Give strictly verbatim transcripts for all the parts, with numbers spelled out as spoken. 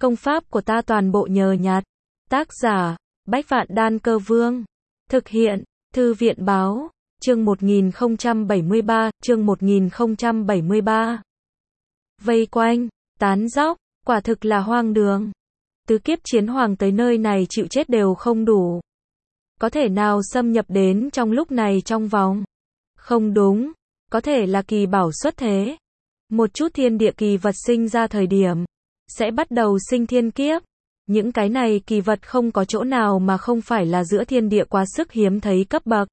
Công pháp của ta toàn bộ nhờ nhặt. Tác giả, Bách Vạn Đan Cơ Vương. Thực hiện, Thư viện Báo. Chương một nghìn không trăm bảy mươi ba, chương một nghìn không trăm bảy mươi ba. Vây quanh, tán dóc, quả thực là hoang đường. Tứ kiếp chiến hoàng tới nơi này chịu chết đều không đủ. Có thể nào xâm nhập đến trong lúc này trong vòng? Không đúng, có thể là kỳ bảo xuất thế. Một chút thiên địa kỳ vật sinh ra thời điểm, sẽ bắt đầu sinh thiên kiếp. Những cái này kỳ vật không có chỗ nào mà không phải là giữa thiên địa quá sức hiếm thấy cấp bậc.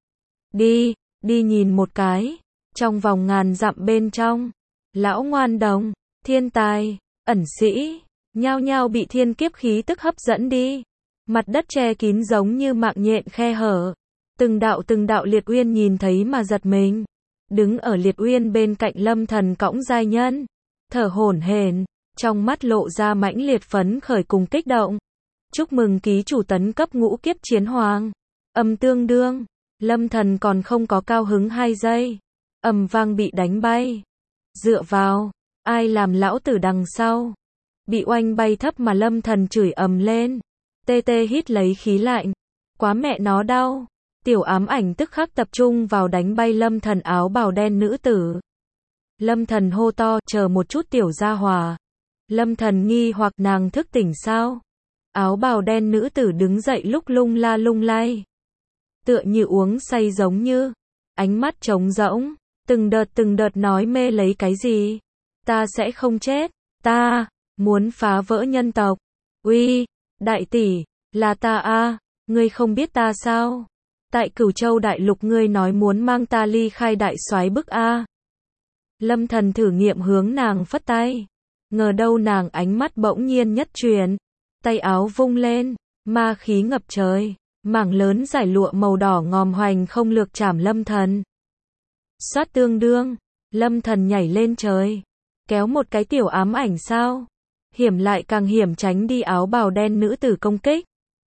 Đi, đi nhìn một cái. Trong vòng ngàn dặm bên trong, lão ngoan đồng, thiên tài, ẩn sĩ, nhao nhao bị thiên kiếp khí tức hấp dẫn đi. Mặt đất che kín giống như mạng nhện khe hở. Từng đạo từng đạo liệt uyên nhìn thấy mà giật mình. Đứng ở liệt uyên bên cạnh Lâm Thần cõng giai nhân, thở hổn hển, trong mắt lộ ra mãnh liệt phấn khởi cùng kích động. Chúc mừng ký chủ tấn cấp ngũ kiếp chiến hoàng. Âm tương đương, Lâm Thần còn không có cao hứng hai giây, ầm vang bị đánh bay. Dựa vào, ai làm lão tử đằng sau? Bị oanh bay thấp mà Lâm Thần chửi ầm lên. Tê tê hít lấy khí lạnh. Quá mẹ nó đau. Tiểu ám ảnh tức khắc tập trung vào đánh bay Lâm Thần áo bào đen nữ tử. Lâm Thần hô to, chờ một chút tiểu gia hòa. Lâm Thần nghi hoặc nàng thức tỉnh sao? Áo bào đen nữ tử đứng dậy lúc lung la lung lay. Tựa như uống say giống như. Ánh mắt trống rỗng. Từng đợt từng đợt nói mê lấy cái gì? Ta sẽ không chết. Ta, muốn phá vỡ nhân tộc. Uy, đại tỷ, là ta a, ngươi không biết ta sao? Tại Cửu Châu đại lục ngươi nói muốn mang ta ly khai đại soái bức a. Lâm Thần thử nghiệm hướng nàng phất tay. Ngờ đâu nàng ánh mắt bỗng nhiên nhất chuyển. Tay áo vung lên, ma khí ngập trời. Mảng lớn giải lụa màu đỏ ngòm hoành không lược chạm Lâm Thần. Xoát tương đương, Lâm Thần nhảy lên trời. Kéo một cái tiểu ám ảnh sao? Hiểm lại càng hiểm tránh đi áo bào đen nữ tử công kích.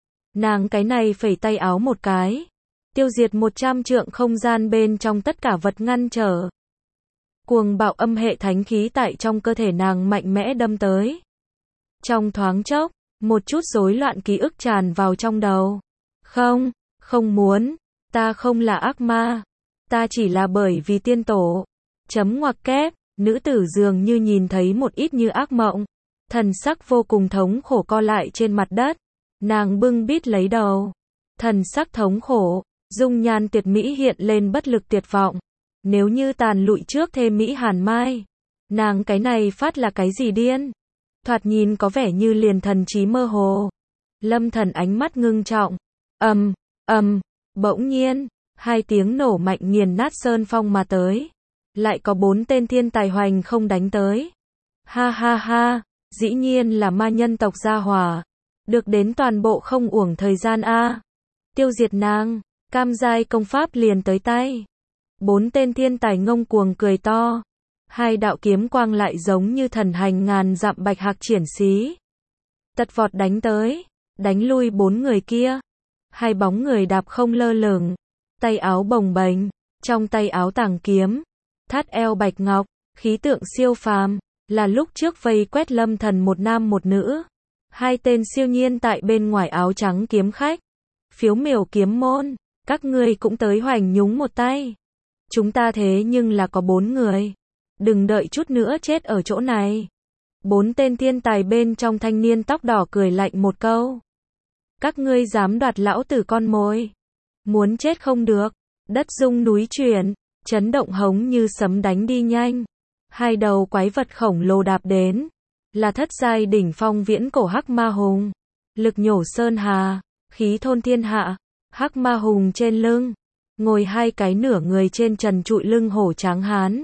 Nàng cái này phẩy tay áo một cái. Tiêu diệt một trăm trượng không gian bên trong tất cả vật ngăn trở. Cuồng bạo âm hệ thánh khí tại trong cơ thể nàng mạnh mẽ đâm tới. Trong thoáng chốc, một chút rối loạn ký ức tràn vào trong đầu. Không, không muốn, ta không là ác ma. Ta chỉ là bởi vì tiên tổ. Chấm ngoặc kép, nữ tử dường như nhìn thấy một ít như ác mộng. Thần sắc vô cùng thống khổ co lại trên mặt đất. Nàng bưng bít lấy đầu. Thần sắc thống khổ, dung nhan tuyệt mỹ hiện lên bất lực tuyệt vọng. Nếu như tàn lụi trước thêm mỹ hàn mai. Nàng cái này phát là cái gì điên? Thoạt nhìn có vẻ như liền thần trí mơ hồ. Lâm Thần ánh mắt ngưng trọng. Ầm, ầm, bỗng nhiên, hai tiếng nổ mạnh nghiền nát sơn phong mà tới. Lại có bốn tên thiên tài hoành không đánh tới. Ha ha ha, dĩ nhiên là ma nhân tộc gia hỏa. Được đến toàn bộ không uổng thời gian a. Tiêu diệt nàng, cam giai công pháp liền tới tay. Bốn tên thiên tài ngông cuồng cười to. Hai đạo kiếm quang lại giống như thần hành ngàn dặm bạch hạc triển xí. Tật vọt đánh tới, đánh lui bốn người kia. Hai bóng người đạp không lơ lửng, tay áo bồng bềnh, trong tay áo tàng kiếm, thắt eo bạch ngọc, khí tượng siêu phàm, là lúc trước vây quét Lâm Thần một nam một nữ. Hai tên siêu nhiên tại bên ngoài áo trắng kiếm khách. Phiếu miểu kiếm môn, các ngươi cũng tới hoành nhúng một tay. Chúng ta thế nhưng là có bốn người. Đừng đợi chút nữa chết ở chỗ này. Bốn tên thiên tài bên trong thanh niên tóc đỏ cười lạnh một câu. Các ngươi dám đoạt lão tử con mồi. Muốn chết không được. Đất rung núi chuyển, chấn động hống như sấm đánh đi nhanh. Hai đầu quái vật khổng lồ đạp đến. Là thất giai đỉnh phong viễn cổ hắc ma hùng. Lực nhổ sơn hà, khí thôn thiên hạ. Hắc ma hùng trên lưng. Ngồi hai cái nửa người trên trần trụi lưng hổ tráng hán.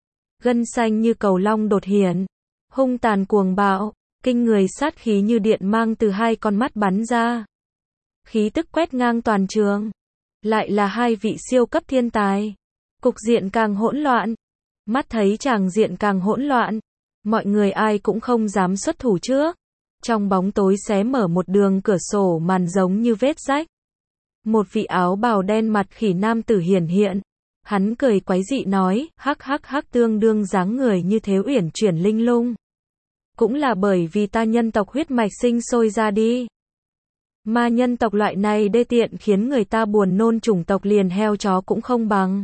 Gân xanh như cầu long đột hiện. Hung tàn cuồng bạo, kinh người sát khí như điện mang từ hai con mắt bắn ra. Khí tức quét ngang toàn trường. Lại là hai vị siêu cấp thiên tài. Cục diện càng hỗn loạn. Mắt thấy tràng diện càng hỗn loạn. Mọi người ai cũng không dám xuất thủ trước. Trong bóng tối xé mở một đường cửa sổ màn giống như vết rách. Một vị áo bào đen mặt khỉ nam tử hiển hiện. Hắn cười quái dị nói, hắc hắc hắc tương đương dáng người như thế uyển chuyển linh lung. cũng là bởi vì ta nhân tộc huyết mạch sinh sôi ra đi. Ma nhân tộc loại này đê tiện khiến người ta buồn nôn, chủng tộc liền heo chó cũng không bằng.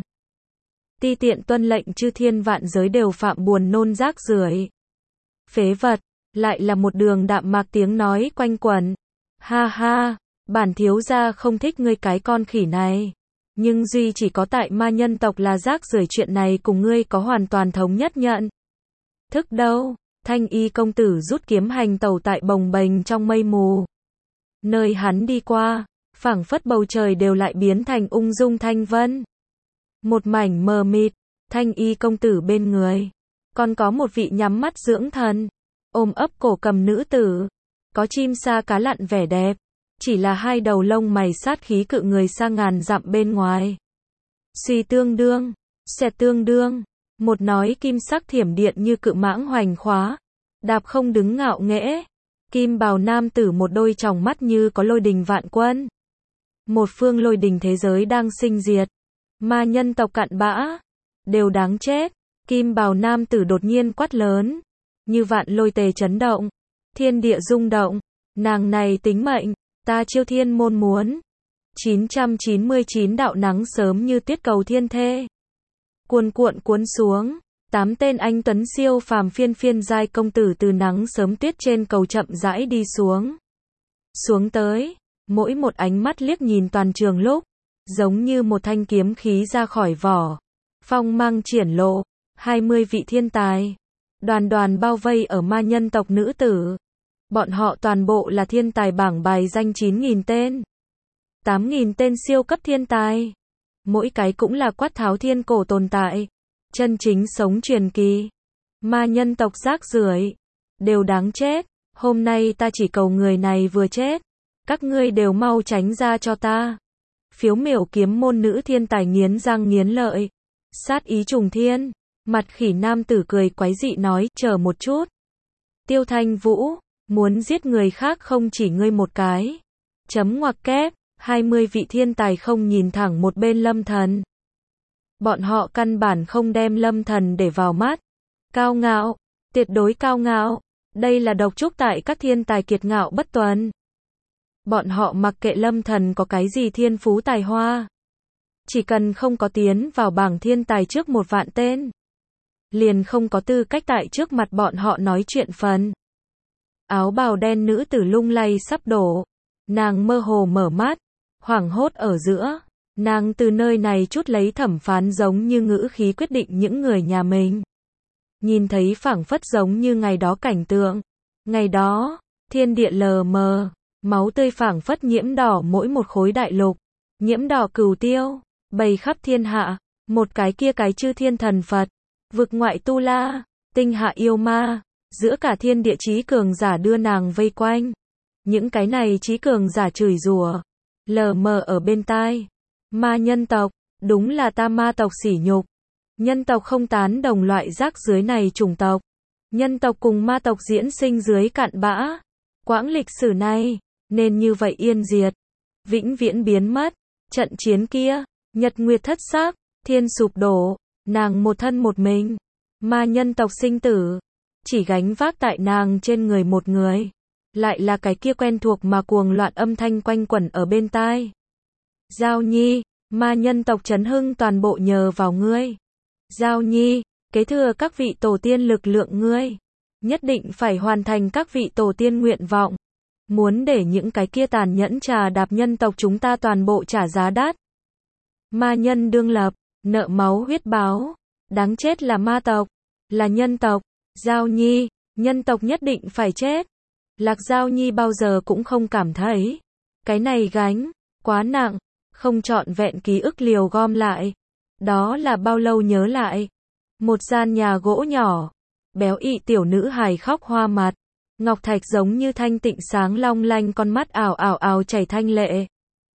Ti tiện tuân lệnh chư thiên vạn giới đều phạm, buồn nôn rác rưởi. Phế vật, lại là một đường đạm mạc tiếng nói quanh quẩn. Ha ha, bản thiếu gia không thích ngươi cái con khỉ này. Nhưng duy chỉ có tại ma nhân tộc là rác rưởi, chuyện này cùng ngươi có hoàn toàn thống nhất nhận thức đâu. Thanh y công tử rút kiếm hành tẩu tại bồng bềnh trong mây mù. Nơi hắn đi qua, phảng phất bầu trời đều lại biến thành ung dung thanh vân. Một mảnh mờ mịt, thanh y công tử bên người. Còn có một vị nhắm mắt dưỡng thần, ôm ấp cổ cầm nữ tử. Có chim sa cá lặn vẻ đẹp. Chỉ là hai đầu lông mày sát khí cự người xa ngàn dặm bên ngoài. Suy tương đương, xẹt tương đương. Một nói kim sắc thiểm điện như cự mãng hoành khóa. Đạp không đứng ngạo nghễ. Kim bào nam tử một đôi tròng mắt như có lôi đình vạn quân. Một phương lôi đình thế giới đang sinh diệt. Ma nhân tộc cặn bã. Đều đáng chết. Kim bào nam tử đột nhiên quát lớn. Như vạn lôi tề chấn động. Thiên địa rung động. Nàng này tính mệnh. Ta chiêu thiên môn muốn. chín trăm chín mươi chín đạo nắng sớm như tuyết cầu thiên thê. Cuồn cuộn cuốn xuống. Tám tên anh tuấn siêu phàm phiên phiên giai công tử từ nắng sớm tuyết trên cầu chậm rãi đi xuống. Xuống tới. Mỗi một ánh mắt liếc nhìn toàn trường lúc. Giống như một thanh kiếm khí ra khỏi vỏ. Phong mang triển lộ. hai mươi vị thiên tài. Đoàn đoàn bao vây ở ma nhân tộc nữ tử. Bọn họ toàn bộ là thiên tài bảng bài danh chín nghìn tên. tám nghìn tên siêu cấp thiên tài. Mỗi cái cũng là quát tháo thiên cổ tồn tại. Chân chính sống truyền kỳ. Ma nhân tộc rác rưởi. Đều đáng chết. Hôm nay ta chỉ cầu người này vừa chết. Các ngươi đều mau tránh ra cho ta. Phiếu miểu kiếm môn nữ thiên tài nghiến răng nghiến lợi. Sát ý trùng thiên. Mặt khỉ nam tử cười quái dị nói, chờ một chút. Tiêu Thanh Vũ. Muốn giết người khác không chỉ ngươi một cái. Chấm ngoặc kép, hai mươi vị thiên tài không nhìn thẳng một bên Lâm Thần. Bọn họ căn bản không đem Lâm Thần để vào mắt. Cao ngạo, tuyệt đối cao ngạo. Đây là độc trúc tại các thiên tài kiệt ngạo bất tuần. Bọn họ mặc kệ Lâm Thần có cái gì thiên phú tài hoa. Chỉ cần không có tiến vào bảng thiên tài trước một vạn tên. Liền không có tư cách tại trước mặt bọn họ nói chuyện phần. Áo bào đen nữ tử lung lay sắp đổ. Nàng mơ hồ mở mắt. Hoảng hốt ở giữa. Nàng từ nơi này chút lấy thẩm phán giống như ngữ khí quyết định những người nhà mình. Nhìn thấy phảng phất giống như ngày đó cảnh tượng. Ngày đó, thiên địa lờ mờ. Máu tươi phảng phất nhiễm đỏ mỗi một khối đại lục. Nhiễm đỏ cửu tiêu. Bày khắp thiên hạ. Một cái kia cái chư thiên thần Phật. Vực ngoại tu la. Tinh hạ yêu ma. Giữa cả thiên địa chí cường giả đưa nàng vây quanh. Những cái này chí cường giả chửi rủa. Lờ mờ ở bên tai. Ma nhân tộc. Đúng là ta ma tộc sỉ nhục. Nhân tộc không tán đồng loại rác dưới này chủng tộc. Nhân tộc cùng ma tộc diễn sinh dưới cặn bã. Quãng lịch sử này. Nên như vậy yên diệt. Vĩnh viễn biến mất. Trận chiến kia. Nhật nguyệt thất xác. Thiên sụp đổ. Nàng một thân một mình. Ma nhân tộc sinh tử. Chỉ gánh vác tại nàng trên người một người. Lại là cái kia quen thuộc mà cuồng loạn âm thanh quanh quẩn ở bên tai. Giao Nhi, ma nhân tộc chấn hưng toàn bộ nhờ vào ngươi. Giao Nhi, kế thừa các vị tổ tiên lực lượng ngươi. Nhất định phải hoàn thành các vị tổ tiên nguyện vọng. Muốn để những cái kia tàn nhẫn trà đạp nhân tộc chúng ta toàn bộ trả giá đắt. Ma nhân đương lập, nợ máu huyết báo. Đáng chết là ma tộc, là nhân tộc. Giao Nhi, nhân tộc nhất định phải chết. Lạc Giao Nhi bao giờ cũng không cảm thấy cái này gánh quá nặng, không trọn vẹn ký ức liều gom lại. Đó là bao lâu nhớ lại. Một gian nhà gỗ nhỏ, béo ị tiểu nữ hài khóc hoa mặt, ngọc thạch giống như thanh tịnh sáng long lanh, con mắt ảo ảo ảo chảy thanh lệ.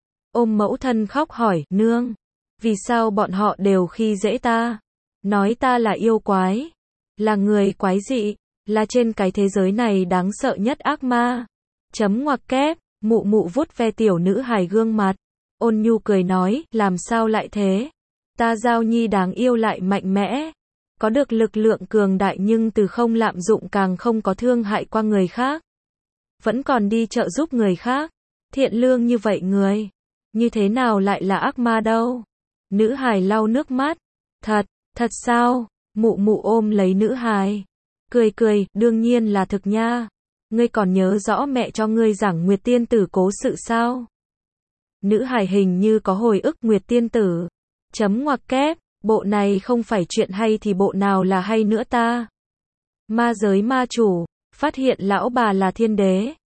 Ôm mẫu thân khóc hỏi, nương, vì sao bọn họ đều khi dễ ta? Nói ta là yêu quái, là người quái dị, là trên cái thế giới này đáng sợ nhất ác ma. Chấm ngoặc kép, mụ mụ vuốt ve tiểu nữ hài gương mặt. Ôn nhu cười nói, làm sao lại thế? Ta Giao Nhi đáng yêu lại mạnh mẽ. có được lực lượng cường đại nhưng từ không lạm dụng càng không có thương hại qua người khác. Vẫn còn đi trợ giúp người khác. Thiện lương như vậy người, như thế nào lại là ác ma đâu? Nữ hài lau nước mắt. Thật, thật sao? Mụ mụ ôm lấy nữ hài. Cười cười, đương nhiên là thực nha. Ngươi còn nhớ rõ mẹ cho ngươi giảng Nguyệt Tiên Tử cố sự sao? Nữ hài hình như có hồi ức Nguyệt Tiên Tử. Chấm ngoặc kép, bộ này không phải chuyện hay thì bộ nào là hay nữa ta? Ma giới ma chủ, phát hiện lão bà là thiên đế.